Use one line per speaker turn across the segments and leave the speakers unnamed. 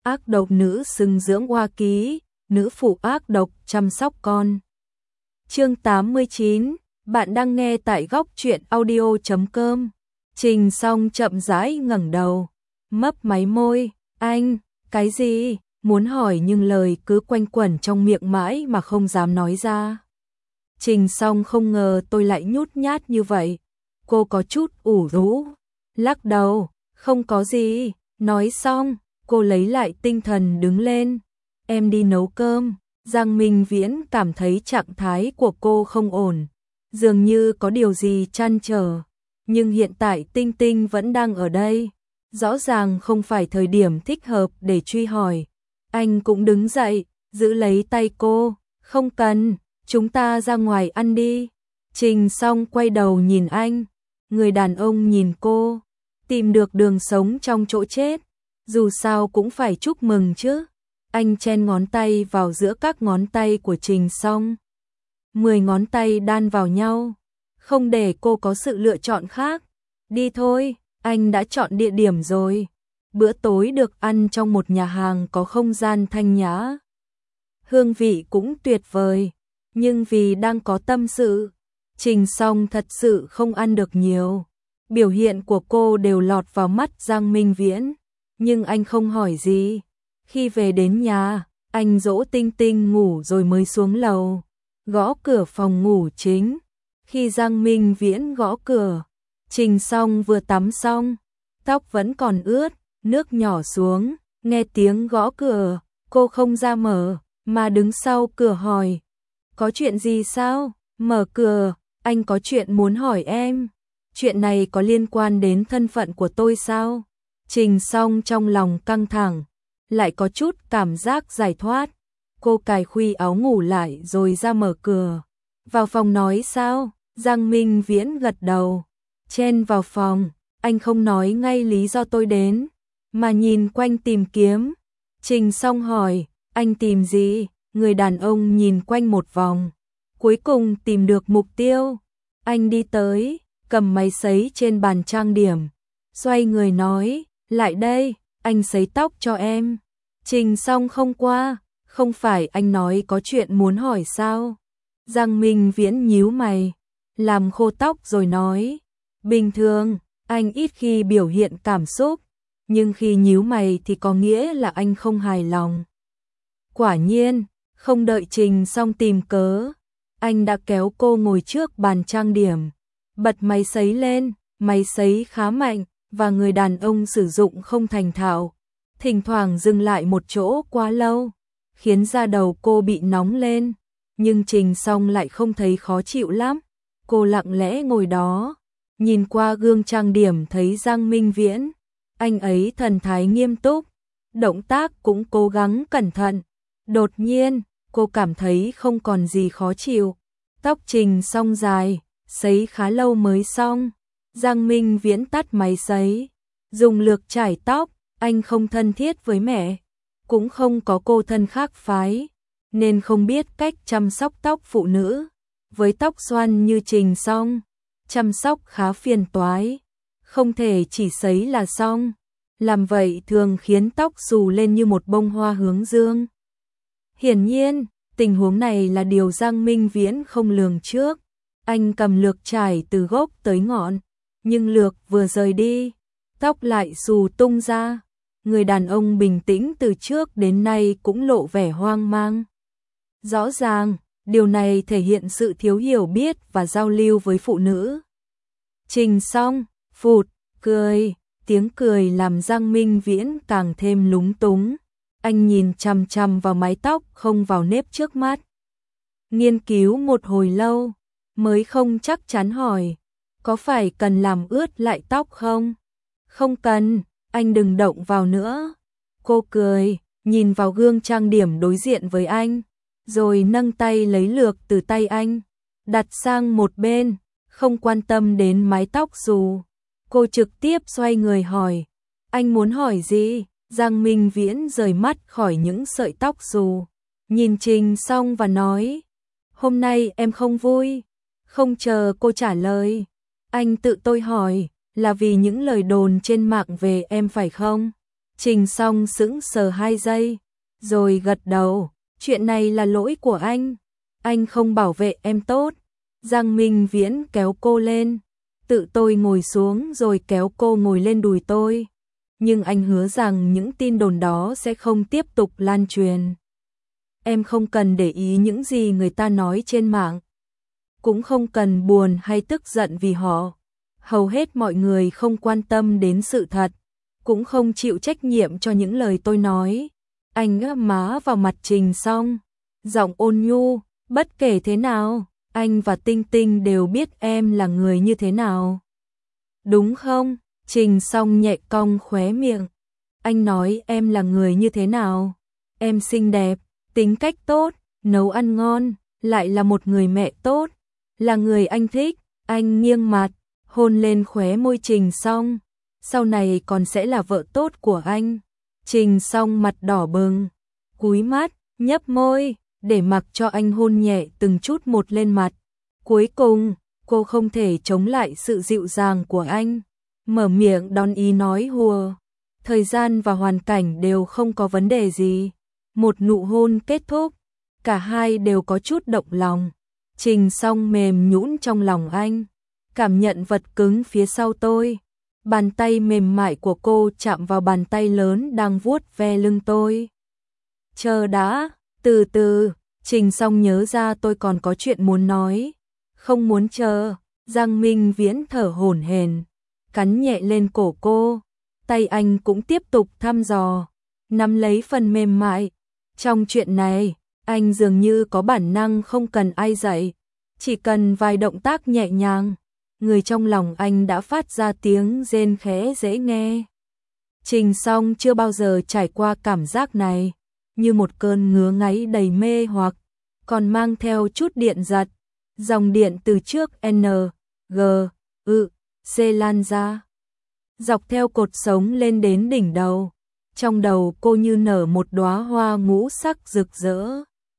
ác độc nữ xứng dưỡng oa ký, nữ phụ ác độc chăm sóc con. Chương 89, bạn đang nghe tại góc truyện audio.com. Trình Song chậm rãi ngẩng đầu, mấp máy môi, anh, cái gì? Muốn hỏi nhưng lời cứ quanh quẩn trong miệng mãi mà không dám nói ra. Trình Song không ngờ tôi lại nhút nhát như vậy. Cô có chút ủ rũ, lắc đầu, không có gì. Nói xong, cô lấy lại tinh thần đứng lên. Em đi nấu cơm. Giang Minh Viễn cảm thấy trạng thái của cô không ổn, dường như có điều gì trăn trở. Nhưng hiện tại Tinh Tinh vẫn đang ở đây, rõ ràng không phải thời điểm thích hợp để truy hỏi. Anh cũng đứng dậy, giữ lấy tay cô, không cần, chúng ta ra ngoài ăn đi. Trình Song quay đầu nhìn anh, người đàn ông nhìn cô, tìm được đường sống trong chỗ chết, dù sao cũng phải chúc mừng chứ. Anh chen ngón tay vào giữa các ngón tay của Trình Song. 10 ngón tay đan vào nhau, không để cô có sự lựa chọn khác. Đi thôi, anh đã chọn địa điểm rồi. Bữa tối được ăn trong một nhà hàng có không gian thanh nhã. Hương vị cũng tuyệt vời, nhưng vì đang có tâm sự, Trình Song thật sự không ăn được nhiều. Biểu hiện của cô đều lọt vào mắt Giang Minh Viễn, nhưng anh không hỏi gì. Khi về đến nhà, anh dỗ Tinh Tinh ngủ rồi mới xuống lầu, gõ cửa phòng ngủ chính. Khi Giang Minh Viễn gõ cửa, Trình Song vừa tắm xong, tóc vẫn còn ướt, nước nhỏ xuống, nghe tiếng gõ cửa, cô không ra mở, mà đứng sau cửa hỏi. Có chuyện gì sao? Mở cửa, anh có chuyện muốn hỏi em. Chuyện này có liên quan đến thân phận của tôi sao? Trình Song trong lòng căng thẳng, lại có chút cảm giác giải thoát. Cô cài khuy áo ngủ lại rồi ra mở cửa. Vào phòng nói sao? Giang Minh Viễn gật đầu. Chen vào phòng, anh không nói ngay lý do tôi đến, mà nhìn quanh tìm kiếm. Trình Song hỏi, anh tìm gì? Người đàn ông nhìn quanh một vòng, cuối cùng tìm được mục tiêu. Anh đi tới, cầm máy sấy trên bàn trang điểm, xoay người nói, lại đây, anh sấy tóc cho em. Trình Song không qua, không phải anh nói có chuyện muốn hỏi sao? Giang Minh Viễn nhíu mày, làm khô tóc rồi nói, bình thường, anh ít khi biểu hiện cảm xúc, nhưng khi nhíu mày thì có nghĩa là anh không hài lòng. Quả nhiên, không đợi Trình Song tìm cớ, anh đã kéo cô ngồi trước bàn trang điểm, bật máy sấy lên, máy sấy khá mạnh, và người đàn ông sử dụng không thành thạo, thỉnh thoảng dừng lại một chỗ quá lâu, khiến da đầu cô bị nóng lên, nhưng Trình Song lại không thấy khó chịu lắm. Cô lặng lẽ ngồi đó, nhìn qua gương trang điểm thấy Giang Minh Viễn, anh ấy thần thái nghiêm túc, động tác cũng cố gắng cẩn thận. Đột nhiên, cô cảm thấy không còn gì khó chịu. Tóc Trình Song dài, sấy khá lâu mới xong. Giang Minh Viễn tắt máy sấy, dùng lược chải tóc, anh không thân thiết với mẹ, cũng không có cô thân khác phái, nên không biết cách chăm sóc tóc phụ nữ. Với tóc xoăn như Trình Song, chăm sóc khá phiền toái, không thể chỉ sấy là xong, làm vậy thường khiến tóc xù lên như một bông hoa hướng dương. Hiển nhiên, tình huống này là điều Giang Minh Viễn không lường trước. Anh cầm lược chải từ gốc tới ngọn, nhưng lược vừa rời đi, tóc lại xù tung ra. Người đàn ông bình tĩnh từ trước đến nay cũng lộ vẻ hoang mang. Rõ ràng, điều này thể hiện sự thiếu hiểu biết và giao lưu với phụ nữ. Trình Song, phụt, cười, tiếng cười làm Giang Minh Viễn càng thêm lúng túng. Anh nhìn chằm chằm vào mái tóc không vào nếp trước mắt. Nghiên cứu một hồi lâu, mới không chắc chắn hỏi, có phải cần làm ướt lại tóc không? Không cần, anh đừng động vào nữa. Cô cười, nhìn vào gương trang điểm đối diện với anh, rồi nâng tay lấy lược từ tay anh, đặt sang một bên, không quan tâm đến mái tóc xù. Cô trực tiếp xoay người hỏi, anh muốn hỏi gì? Giang Minh Viễn rời mắt khỏi những sợi tóc xù, nhìn Trình Song và nói, hôm nay em không vui. Không chờ cô trả lời, anh tự tôi hỏi, là vì những lời đồn trên mạng về em phải không? Trình Song sững sờ 2 giây, rồi gật đầu, chuyện này là lỗi của anh không bảo vệ em tốt. Giang Minh Viễn kéo cô lên, tự tôi ngồi xuống rồi kéo cô ngồi lên đùi tôi. Nhưng anh hứa rằng những tin đồn đó sẽ không tiếp tục lan truyền. Em không cần để ý những gì người ta nói trên mạng. Cũng không cần buồn hay tức giận vì họ. Hầu hết mọi người không quan tâm đến sự thật, cũng không chịu trách nhiệm cho những lời tôi nói. Anh áp má vào mặt Trình Song, giọng ôn nhu, bất kể thế nào, anh và Tinh Tinh đều biết em là người như thế nào. Đúng không? Trình Song nhẹ cong khóe miệng. Anh nói em là người như thế nào? Em xinh đẹp, tính cách tốt, nấu ăn ngon, lại là một người mẹ tốt, là người anh thích. Anh nghiêng mặt, hôn lên khóe môi Trình Song. Sau này còn sẽ là vợ tốt của anh. Trình Song mặt đỏ bừng, cúi mắt, nhấp môi, để mặc cho anh hôn nhẹ từng chút một lên mặt. Cuối cùng, cô không thể chống lại sự dịu dàng của anh, mở miệng đón ý nói hùa. Thời gian và hoàn cảnh đều không có vấn đề gì. Một nụ hôn kết thúc, cả hai đều có chút động lòng. Trình Song mềm nhũn trong lòng anh, cảm nhận vật cứng phía sau tôi. Bàn tay mềm mại của cô chạm vào bàn tay lớn đang vuốt ve lưng tôi. Chờ đã, từ từ, Trình Song nhớ ra tôi còn có chuyện muốn nói. Không muốn chờ. Giang Minh Viễn thở hổn hển, cắn nhẹ lên cổ cô. Tay anh cũng tiếp tục thăm dò, nắm lấy phần mềm mại. Trong chuyện này, anh dường như có bản năng không cần ai dạy, chỉ cần vài động tác nhẹ nhàng, người trong lòng anh đã phát ra tiếng rên khẽ dễ nghe. Trình Song chưa bao giờ trải qua cảm giác này, như một cơn ngứa ngáy đầy mê hoặc, còn mang theo chút điện giật. Dòng điện từ trước N, G, U, C lan ra, dọc theo cột sống lên đến đỉnh đầu. Trong đầu cô như nở một đóa hoa ngũ sắc rực rỡ.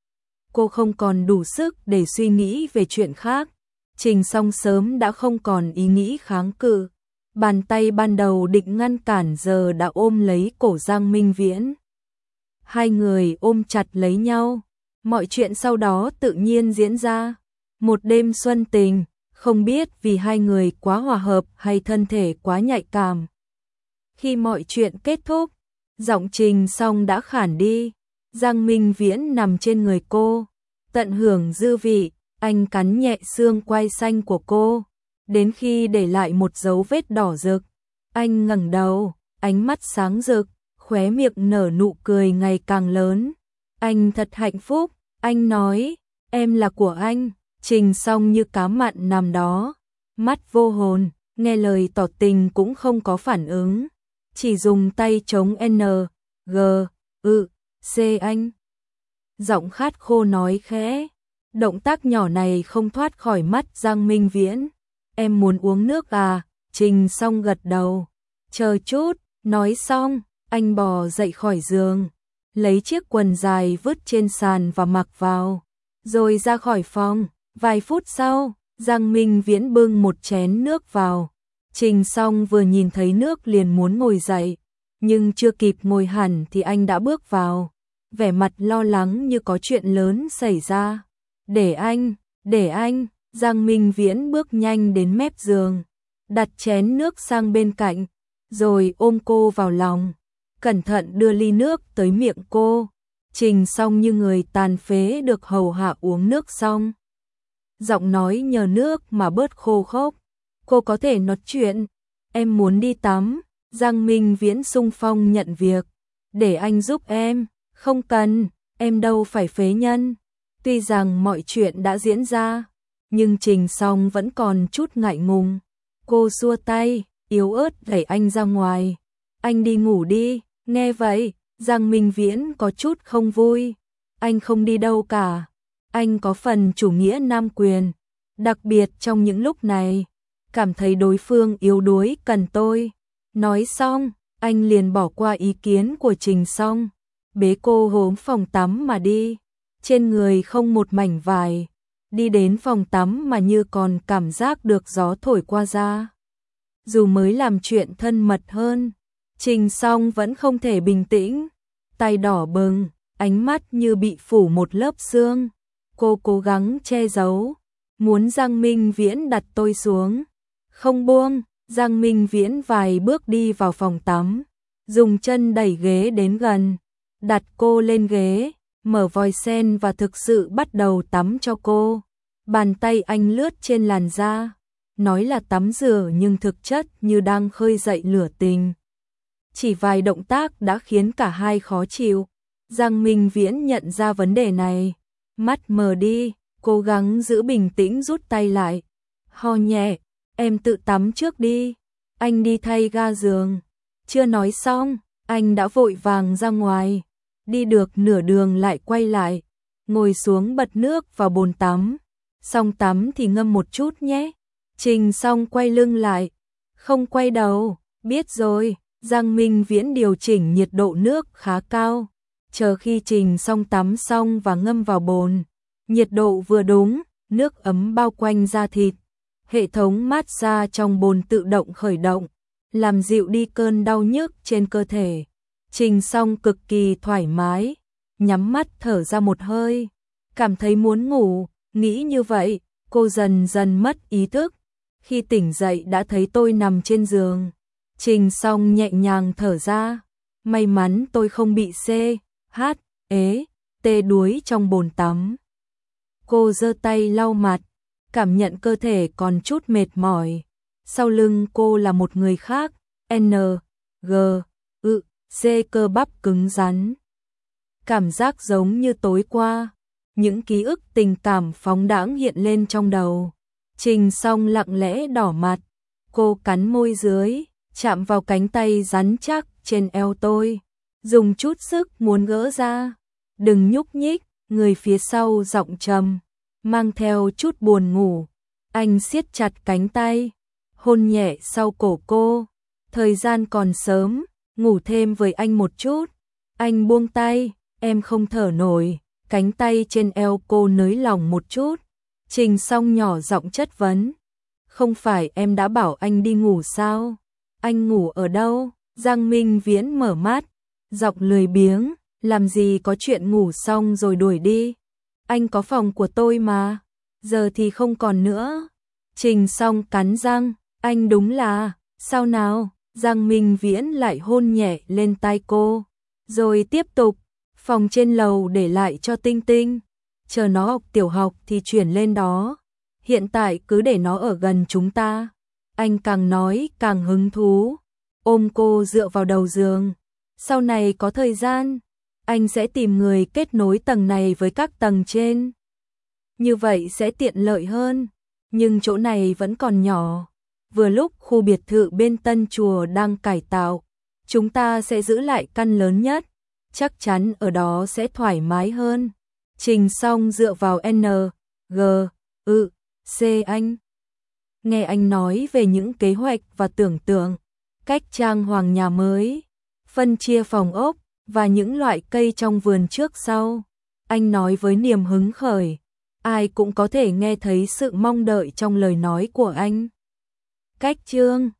Cô không còn đủ sức để suy nghĩ về chuyện khác. Trình Song sớm đã không còn ý nghĩ kháng cự. Bàn tay ban đầu định ngăn cản giờ đã ôm lấy cổ Giang Minh Viễn. Hai người ôm chặt lấy nhau. Mọi chuyện sau đó tự nhiên diễn ra. Một đêm xuân tình, không biết vì hai người quá hòa hợp hay thân thể quá nhạy cảm. Khi mọi chuyện kết thúc, giọng Trình Song đã khản đi. Giang Minh Viễn nằm trên người cô, tận hưởng dư vị. Anh cắn nhẹ xương quai xanh của cô, đến khi để lại một dấu vết đỏ rực. Anh ngẩng đầu, ánh mắt sáng rực, khóe miệng nở nụ cười ngày càng lớn. Anh thật hạnh phúc, anh nói, em là của anh. Trình Song như cá mặn nằm đó, mắt vô hồn, nghe lời tỏ tình cũng không có phản ứng, chỉ dùng tay chống N, G, U, C anh. Giọng khát khô nói khẽ. Động tác nhỏ này không thoát khỏi mắt Giang Minh Viễn. Em muốn uống nước à? Trình Song gật đầu. Chờ chút, nói xong, anh bò dậy khỏi giường, lấy chiếc quần dài vứt trên sàn và mặc vào, rồi ra khỏi phòng. Vài phút sau, Giang Minh Viễn bưng một chén nước vào. Trình Song vừa nhìn thấy nước liền muốn ngồi dậy, nhưng chưa kịp ngồi hẳn thì anh đã bước vào, vẻ mặt lo lắng như có chuyện lớn xảy ra. Để anh, Giang Minh Viễn bước nhanh đến mép giường, đặt chén nước sang bên cạnh, rồi ôm cô vào lòng, cẩn thận đưa ly nước tới miệng cô. Trình Song như người tàn phế được hầu hạ uống nước xong. Giọng nói nhờ nước mà bớt khô khốc. Cô có thể nói chuyện. Em muốn đi tắm. Giang Minh Viễn xung phong nhận việc. Để anh giúp em. Không cần, em đâu phải phế nhân. Tuy rằng mọi chuyện đã diễn ra, nhưng Trình Song vẫn còn chút ngại ngùng. Cô xua tay, yếu ớt đẩy anh ra ngoài. Anh đi ngủ đi. Nghe vậy, Giang Minh Viễn có chút không vui. Anh không đi đâu cả. Anh có phần chủ nghĩa nam quyền, đặc biệt trong những lúc này, cảm thấy đối phương yếu đuối cần tôi. Nói xong, anh liền bỏ qua ý kiến của Trình Song, bế cô hướng phòng tắm mà đi. Trên người không một mảnh vải, đi đến phòng tắm mà như còn cảm giác được gió thổi qua da. Dù mới làm chuyện thân mật hơn, Trình Song vẫn không thể bình tĩnh, tay đỏ bừng, ánh mắt như bị phủ một lớp sương. Cô cố gắng che giấu, muốn Giang Minh Viễn đặt tôi xuống. Không buông, Giang Minh Viễn vài bước đi vào phòng tắm, dùng chân đẩy ghế đến gần, đặt cô lên ghế, mở vòi sen và thực sự bắt đầu tắm cho cô. Bàn tay anh lướt trên làn da, nói là tắm rửa nhưng thực chất như đang khơi dậy lửa tình. Chỉ vài động tác đã khiến cả hai khó chịu. Giang Minh Viễn nhận ra vấn đề này, mắt mờ đi, cố gắng giữ bình tĩnh rút tay lại. Ho nhẹ, em tự tắm trước đi, anh đi thay ga giường. Chưa nói xong, anh đã vội vàng ra ngoài, đi được nửa đường lại quay lại, ngồi xuống bật nước vào bồn tắm. Xong tắm thì ngâm một chút nhé. Trình Song quay lưng lại, không quay đầu, biết rồi. Giang Minh Viễn điều chỉnh nhiệt độ nước khá cao, chờ khi Trình Song tắm xong và ngâm vào bồn, nhiệt độ vừa đúng, nước ấm bao quanh da thịt, hệ thống mát xa trong bồn tự động khởi động, làm dịu đi cơn đau nhức trên cơ thể. Trình Song cực kỳ thoải mái, nhắm mắt thở ra một hơi, cảm thấy muốn ngủ, nghĩ như vậy, cô dần dần mất ý thức. Khi tỉnh dậy đã thấy tôi nằm trên giường. Trình Song nhẹ nhàng thở ra, may mắn tôi không bị tê đuối trong bồn tắm. Cô giơ tay lau mặt, cảm nhận cơ thể còn chút mệt mỏi. Sau lưng cô là một người khác, cơ bắp cứng rắn. Cảm giác giống như tối qua, những ký ức tình cảm phóng đãng hiện lên trong đầu. Trình Song lặng lẽ đỏ mặt, cô cắn môi dưới, chạm vào cánh tay rắn chắc trên eo tôi, dùng chút sức muốn gỡ ra. Đừng nhúc nhích, người phía sau giọng trầm, mang theo chút buồn ngủ. Anh siết chặt cánh tay, hôn nhẹ sau cổ cô. Thời gian còn sớm, ngủ thêm với anh một chút. Anh buông tay, em không thở nổi, cánh tay trên eo cô nới lỏng một chút. Trình Song nhỏ giọng chất vấn, không phải em đã bảo anh đi ngủ sao? Anh ngủ ở đâu? Giang Minh Viễn mở mắt, giọng lười biếng, làm gì có chuyện ngủ xong rồi đuổi đi. Anh có phòng của tôi mà, giờ thì không còn nữa. Trình Song cắn răng, anh đúng là, sao nào? Giang Minh Viễn lại hôn nhẹ lên tai cô, rồi tiếp tục, phòng trên lầu để lại cho Tinh Tinh, chờ nó học tiểu học thì chuyển lên đó. Hiện tại cứ để nó ở gần chúng ta. Anh càng nói càng hứng thú, ôm cô dựa vào đầu giường. Sau này có thời gian, anh sẽ tìm người kết nối tầng này với các tầng trên. Như vậy sẽ tiện lợi hơn, nhưng chỗ này vẫn còn nhỏ. Vừa lúc khu biệt thự bên Tân Chùa đang cải tạo, chúng ta sẽ giữ lại căn lớn nhất, chắc chắn ở đó sẽ thoải mái hơn. Trình Song dựa vào anh. Nghe anh nói về những kế hoạch và tưởng tượng, cách trang hoàng nhà mới, phân chia phòng ốc và những loại cây trong vườn trước sau. Anh nói với niềm hứng khởi, ai cũng có thể nghe thấy sự mong đợi trong lời nói của anh. Cách chương